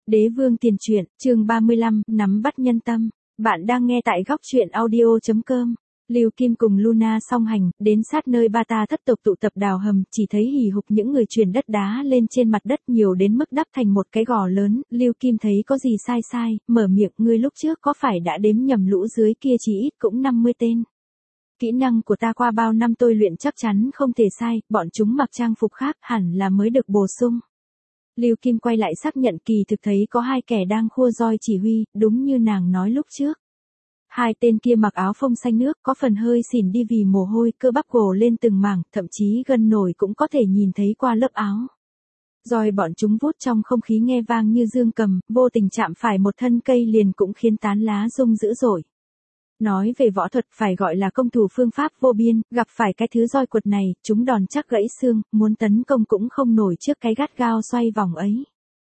Đế vương tiền truyện, chương 35, nắm bắt nhân tâm. Bạn đang nghe tại góc truyện audio.com. Lưu Kim cùng Luna song hành, đến sát nơi ba ta thất tộc tụ tập đào hầm, chỉ thấy hì hục những người truyền đất đá lên trên mặt đất nhiều đến mức đắp thành một cái gò lớn. Lưu Kim thấy có gì sai, mở miệng, ngươi lúc trước có phải đã đếm nhầm lũ dưới kia chỉ ít cũng 50 tên. Kỹ năng của ta qua bao năm tôi luyện chắc chắn không thể sai, bọn chúng mặc trang phục khác hẳn là mới được bổ sung. Lưu Kim quay lại xác nhận kỳ thực thấy có hai kẻ đang khua roi chỉ huy, đúng như nàng nói lúc trước. Hai tên kia mặc áo phông xanh nước, có phần hơi xỉn đi vì mồ hôi, cơ bắp gồ lên từng mảng, thậm chí gân nổi cũng có thể nhìn thấy qua lớp áo. Roi bọn chúng vút trong không khí nghe vang như dương cầm, vô tình chạm phải một thân cây liền cũng khiến tán lá rung dữ dội. Nói về võ thuật phải gọi là công thủ phương pháp vô biên, gặp phải cái thứ roi quật này, chúng đòn chắc gãy xương, muốn tấn công cũng không nổi trước cái gắt gao xoay vòng ấy.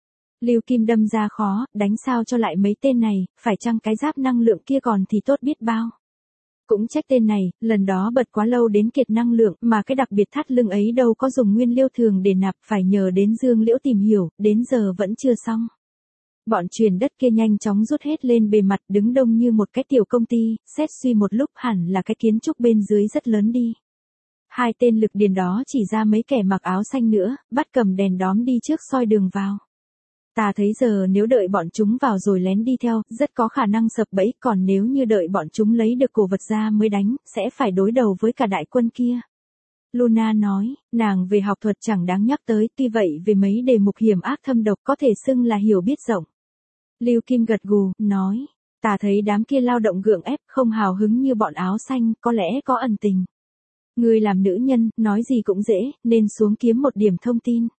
Lưu Kim đâm ra khó, đánh sao cho lại mấy tên này, phải chăng cái giáp năng lượng kia còn thì tốt biết bao. Cũng trách tên này, lần đó bật quá lâu đến kiệt năng lượng, mà cái đặc biệt thắt lưng ấy đâu có dùng nguyên liêu thường để nạp, phải nhờ đến Dương Liễu tìm hiểu, đến giờ vẫn chưa xong. Bọn truyền đất kia nhanh chóng rút hết lên bề mặt, đứng đông như một cái tiểu công ty, xét suy một lúc hẳn là cái kiến trúc bên dưới rất lớn đi. Hai tên lực điền đó chỉ ra mấy kẻ mặc áo xanh nữa, bắt cầm đèn đóm đi trước soi đường vào. Ta thấy giờ nếu đợi bọn chúng vào rồi lén đi theo, rất có khả năng sập bẫy, còn nếu như đợi bọn chúng lấy được cổ vật ra mới đánh, sẽ phải đối đầu với cả đại quân kia. Luna nói, nàng về học thuật chẳng đáng nhắc tới, tuy vậy về mấy đề mục hiểm ác thâm độc có thể xưng là hiểu biết rộng. Lưu Kim gật gù, nói, ta thấy đám kia lao động gượng ép, không hào hứng như bọn áo xanh, có lẽ có ẩn tình. Ngươi làm nữ nhân, nói gì cũng dễ, nên xuống kiếm một điểm thông tin.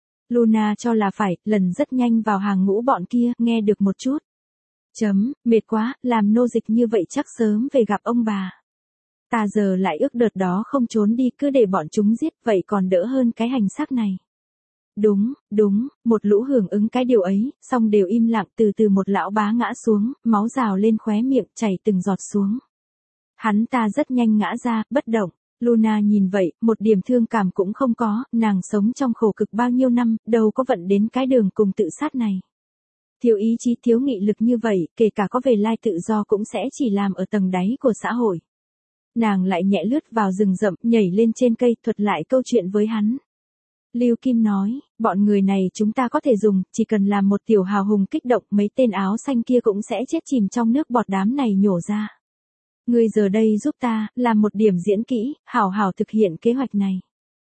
Luna cho là phải, lần rất nhanh vào hàng ngũ bọn kia, nghe được một chút. Mệt quá, làm nô dịch như vậy chắc sớm về gặp ông bà. Ta giờ lại ước đợt đó không trốn đi, cứ để bọn chúng giết, vậy còn đỡ hơn cái hành xác này. Đúng, một lũ hưởng ứng cái điều ấy, xong đều im lặng, từ từ một lão bá ngã xuống, máu rào lên khóe miệng, chảy từng giọt xuống. Hắn ta rất nhanh ngã ra, bất động. Luna nhìn vậy, một điểm thương cảm cũng không có, nàng sống trong khổ cực bao nhiêu năm, đâu có vận đến cái đường cùng tự sát này. Thiếu ý chí, thiếu nghị lực như vậy, kể cả có về lai tự do cũng sẽ chỉ làm ở tầng đáy của xã hội. Nàng lại nhẹ lướt vào rừng rậm, nhảy lên trên cây, thuật lại câu chuyện với hắn. Lưu Kim nói, bọn người này chúng ta có thể dùng, chỉ cần làm một tiểu hào hùng kích động, mấy tên áo xanh kia cũng sẽ chết chìm trong nước bọt đám này nhổ ra. Ngươi giờ đây giúp ta, làm một điểm diễn kỹ, hảo hảo thực hiện kế hoạch này.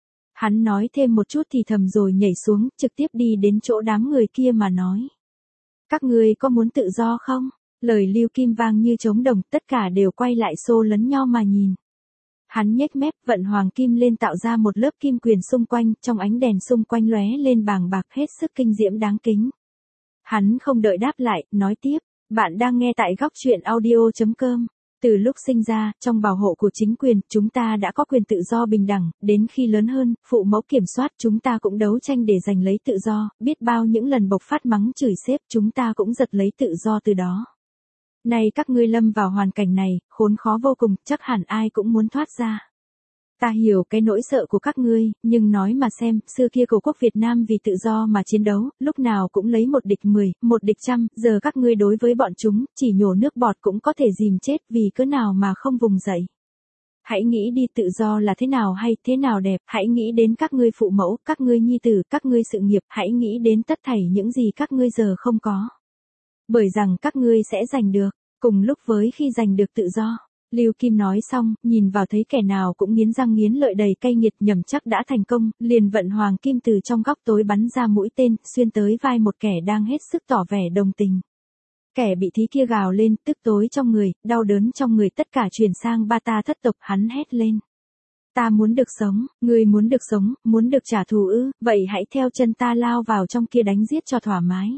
Hắn nói thêm một chút thì thầm rồi nhảy xuống, trực tiếp đi đến chỗ đám người kia mà nói. Các ngươi có muốn tự do không? Lời Lưu Kim vang như trống đồng, tất cả đều quay lại xô lấn nhau mà nhìn. Hắn nhếch mép, vận hoàng kim lên tạo ra một lớp kim quyền xung quanh, trong ánh đèn xung quanh lóe lên bàng bạc hết sức kinh diễm đáng kính. Hắn không đợi đáp lại, nói tiếp, bạn đang nghe tại góc truyện audio.com. Từ lúc sinh ra, trong bảo hộ của chính quyền, chúng ta đã có quyền tự do bình đẳng, đến khi lớn hơn, phụ mẫu kiểm soát chúng ta cũng đấu tranh để giành lấy tự do, biết bao những lần bộc phát mắng chửi sếp chúng ta cũng giật lấy tự do từ đó. Nay các ngươi lâm vào hoàn cảnh này, khốn khó vô cùng, chắc hẳn ai cũng muốn thoát ra. Ta hiểu cái nỗi sợ của các ngươi, nhưng nói mà xem, xưa kia cổ quốc Việt Nam vì tự do mà chiến đấu, lúc nào cũng lấy một địch 10, một địch 100, giờ các ngươi đối với bọn chúng, chỉ nhổ nước bọt cũng có thể dìm chết vì cớ nào mà không vùng dậy. Hãy nghĩ đi, tự do là thế nào hay, thế nào đẹp, hãy nghĩ đến các ngươi phụ mẫu, các ngươi nhi tử, các ngươi sự nghiệp, hãy nghĩ đến tất thảy những gì các ngươi giờ không có. Bởi rằng các ngươi sẽ giành được, cùng lúc với khi giành được tự do. Lưu Kim nói xong, nhìn vào thấy kẻ nào cũng nghiến răng nghiến lợi đầy cay nghiệt, nhầm chắc đã thành công, liền vận hoàng kim từ trong góc tối bắn ra mũi tên, xuyên tới vai một kẻ đang hết sức tỏ vẻ đồng tình. Kẻ bị thí kia gào lên, tức tối trong người, đau đớn trong người, tất cả chuyển sang ba ta thất tộc, hắn hét lên. Ta muốn được sống, ngươi muốn được sống, muốn được trả thù ư, vậy hãy theo chân ta lao vào trong kia đánh giết cho thoải mái.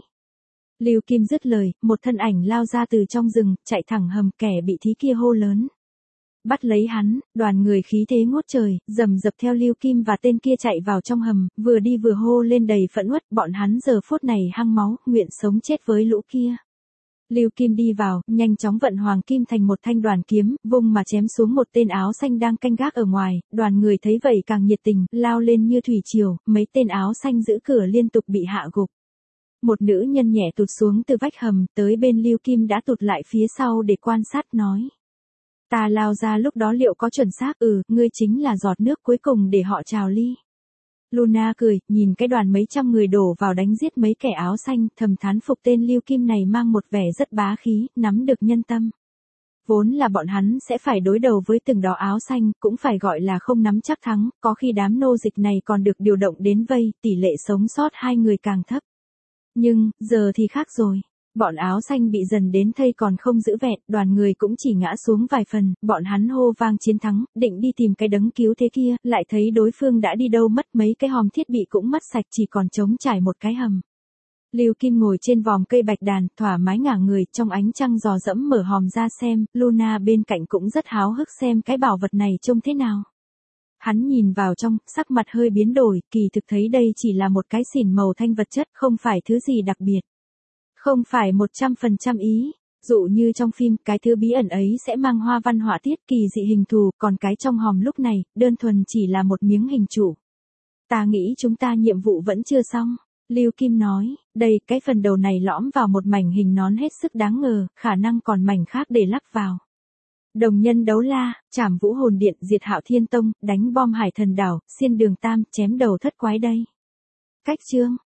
Lưu Kim dứt lời, một thân ảnh lao ra từ trong rừng, chạy thẳng hầm, kẻ bị thí kia hô lớn. Bắt lấy hắn, đoàn người khí thế ngút trời, rầm rập theo Lưu Kim và tên kia chạy vào trong hầm, vừa đi vừa hô lên đầy phẫn uất, bọn hắn giờ phút này hăng máu, nguyện sống chết với lũ kia. Lưu Kim đi vào, nhanh chóng vận hoàng kim thành một thanh đoàn kiếm, vung mà chém xuống một tên áo xanh đang canh gác ở ngoài, đoàn người thấy vậy càng nhiệt tình, lao lên như thủy triều, mấy tên áo xanh giữ cửa liên tục bị hạ gục. Một nữ nhân nhẹ tụt xuống từ vách hầm, tới bên Lưu Kim đã tụt lại phía sau để quan sát nói. Ta lao ra lúc đó liệu có chuẩn xác? Ngươi chính là giọt nước cuối cùng để họ trào ly. Luna cười, nhìn cái đoàn mấy trăm người đổ vào đánh giết mấy kẻ áo xanh, thầm thán phục tên Lưu Kim này mang một vẻ rất bá khí, nắm được nhân tâm. Vốn là bọn hắn sẽ phải đối đầu với từng đó áo xanh, cũng phải gọi là không nắm chắc thắng, có khi đám nô dịch này còn được điều động đến vây, tỷ lệ sống sót hai người càng thấp. Nhưng, giờ thì khác rồi. Bọn áo xanh bị dần đến thây còn không giữ vẹn, đoàn người cũng chỉ ngã xuống vài phần, bọn hắn hô vang chiến thắng, định đi tìm cái đấng cứu thế kia, lại thấy đối phương đã đi đâu mất, mấy cái hòm thiết bị cũng mất sạch, chỉ còn trống trải một cái hầm. Lưu Kim ngồi trên vòm cây bạch đàn, thoải mái ngả người, trong ánh trăng dò dẫm mở hòm ra xem, Luna bên cạnh cũng rất háo hức xem cái bảo vật này trông thế nào. Hắn nhìn vào trong, sắc mặt hơi biến đổi, kỳ thực thấy đây chỉ là một cái xỉn màu thanh vật chất, không phải thứ gì đặc biệt. Không phải 100% ý, dụ như trong phim, cái thứ bí ẩn ấy sẽ mang hoa văn họa tiết kỳ dị hình thù, còn cái trong hòm lúc này, đơn thuần chỉ là một miếng hình trụ. Ta nghĩ chúng ta nhiệm vụ vẫn chưa xong. Lưu Kim nói, đây, cái phần đầu này lõm vào một mảnh hình nón hết sức đáng ngờ, khả năng còn mảnh khác để lắp vào. Đồng nhân đấu la, trảm vũ hồn điện, diệt Hạo Thiên Tông, đánh bom Hải Thần đảo, xiên đường Tam, chém đầu thất quái đây. Cách chương